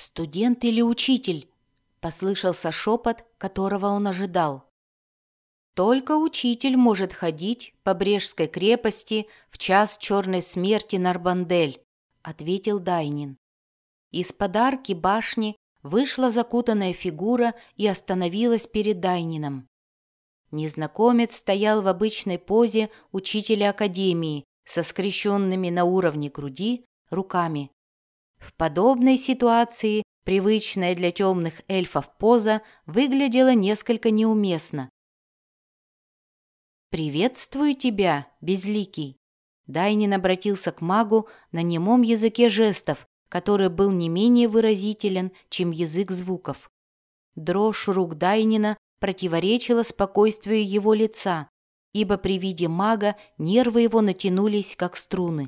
«Студент или учитель?» — послышался шепот, которого он ожидал. «Только учитель может ходить по Брежской крепости в час черной смерти Нарбандель», — ответил Дайнин. Из-под арки башни вышла закутанная фигура и остановилась перед Дайнином. Незнакомец стоял в обычной позе учителя академии со скрещенными на уровне груди руками. В подобной ситуации привычная для темных эльфов поза выглядела несколько неуместно. «Приветствую тебя, Безликий!» Дайнин обратился к магу на немом языке жестов, который был не менее выразителен, чем язык звуков. Дрожь рук Дайнина противоречила спокойствию его лица, ибо при виде мага нервы его натянулись, как струны.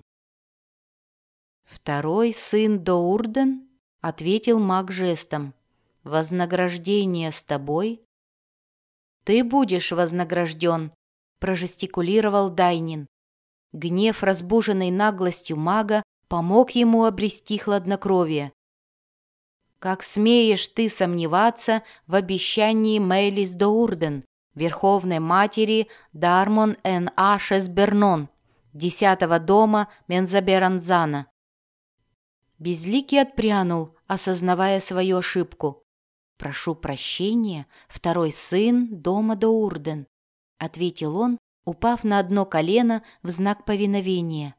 «Второй сын Доурден?» — ответил маг жестом. «Вознаграждение с тобой?» «Ты будешь вознагражден», — прожестикулировал Дайнин. Гнев, разбуженный наглостью мага, помог ему обрести хладнокровие. «Как смеешь ты сомневаться в обещании Мейлис Доурден, верховной матери Дармон эн Ашес Бернон, 10-го дома Мензаберанзана?» Безликий отпрянул, осознавая свою ошибку. «Прошу прощения, второй сын дома Доурден», — ответил он, упав на одно колено в знак повиновения.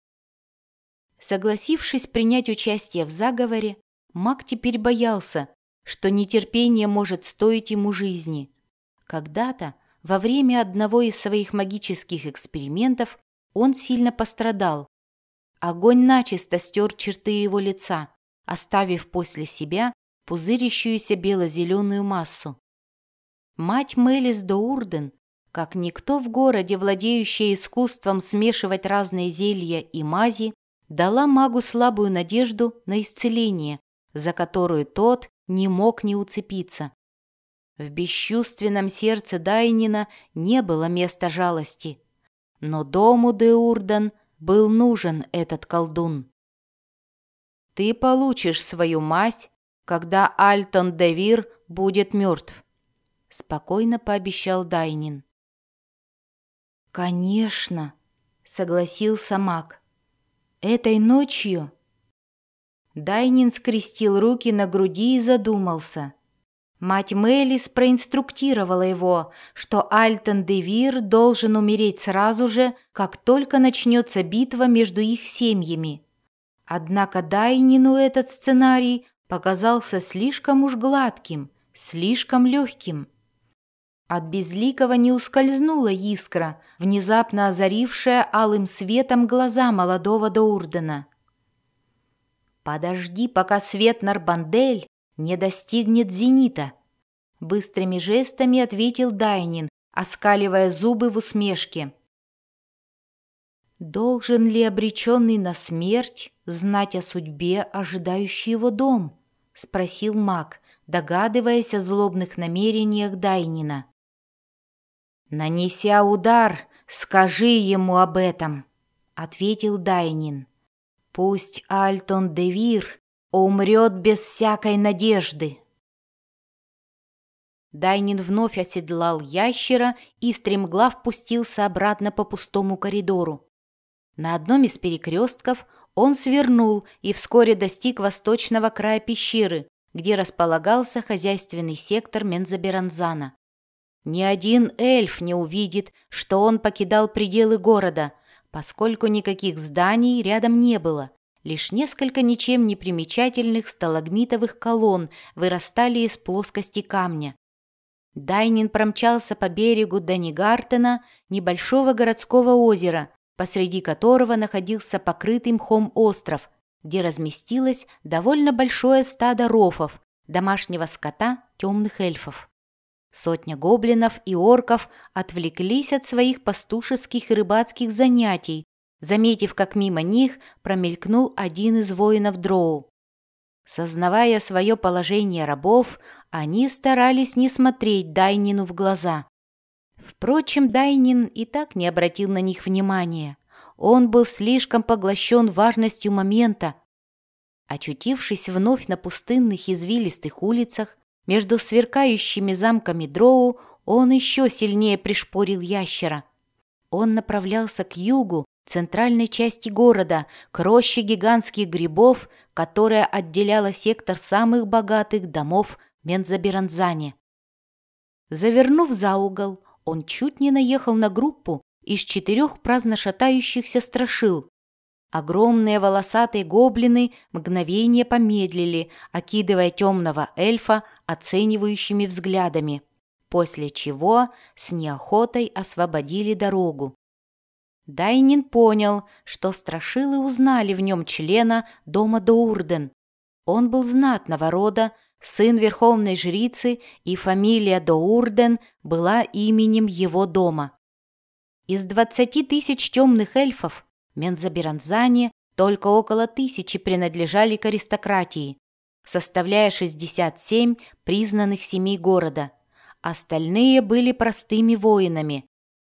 Согласившись принять участие в заговоре, маг теперь боялся, что нетерпение может стоить ему жизни. Когда-то, во время одного из своих магических экспериментов, он сильно пострадал. Огонь начисто стер черты его лица, оставив после себя пузырящуюся бело-зеленую массу. Мать Мелис Доурден, как никто в городе, владеющая искусством смешивать разные зелья и мази, дала магу слабую надежду на исцеление, за которую тот не мог не уцепиться. В бесчувственном сердце Дайнина не было места жалости, но дому Доурден был нужен этот колдун. «Ты получишь свою мазь, когда Альтон де Вир будет мертв», — спокойно пообещал Дайнин. «Конечно», — согласился маг. «Этой ночью...» Дайнин скрестил руки на груди и задумался. Мать Мелис проинструктировала его, что Альтон де Вир должен умереть сразу же, как только начнется битва между их семьями. Однако Дайнину этот сценарий показался слишком уж гладким, слишком легким. От Безликого не ускользнула искра, внезапно озарившая алым светом глаза молодого Доурдена. «Подожди, пока свет Нарбандель не достигнет зенита», — быстрыми жестами ответил Дайнин, оскаливая зубы в усмешке. «Должен ли обреченный на смерть знать о судьбе, ожидающей его дом?» — спросил маг, догадываясь о злобных намерениях Дайнина. «Нанеся удар, скажи ему об этом», — ответил Дайнин. «Пусть Альтон де Вир умрет без всякой надежды». Дайнин вновь оседлал ящера и стремглав пустился обратно по пустому коридору. На одном из перекрестков он свернул и вскоре достиг восточного края пещеры, где располагался хозяйственный сектор Мензаберанзана. Ни один эльф не увидит, что он покидал пределы города, поскольку никаких зданий рядом не было. Лишь несколько ничем не примечательных сталагмитовых колонн вырастали из плоскости камня. Дайнин промчался по берегу Данигартена, небольшого городского озера, посреди которого находился покрытый мхом остров, где разместилось довольно большое стадо рофов, домашнего скота темных эльфов. Сотня гоблинов и орков отвлеклись от своих пастушеских и рыбацких занятий, заметив, как мимо них промелькнул один из воинов Дроу. Сознавая свое положение рабов, они старались не смотреть Дайнину в глаза. Впрочем, Дайнин и так не обратил на них внимания. Он был слишком поглощен важностью момента. Очутившись вновь на пустынных извилистых улицах, между сверкающими замками Дроу, он еще сильнее пришпорил ящера. Он направлялся к югу, центральной части города, к роще гигантских грибов, которая отделяла сектор самых богатых домов Мензоберанзани. Завернув за угол, он чуть не наехал на группу из 4 праздно шатающихся страшил. Огромные волосатые гоблины мгновение помедлили, окидывая темного эльфа оценивающими взглядами, после чего с неохотой освободили дорогу. Дайнин понял, что страшилы узнали в нем члена дома Доурден. Он был знатного рода, сын верховной жрицы, и фамилия Доурден была именем его дома. Из 20 тысяч темных эльфов Мензоберанзани только около 1000 принадлежали к аристократии, составляя 67 признанных семей города. Остальные были простыми воинами,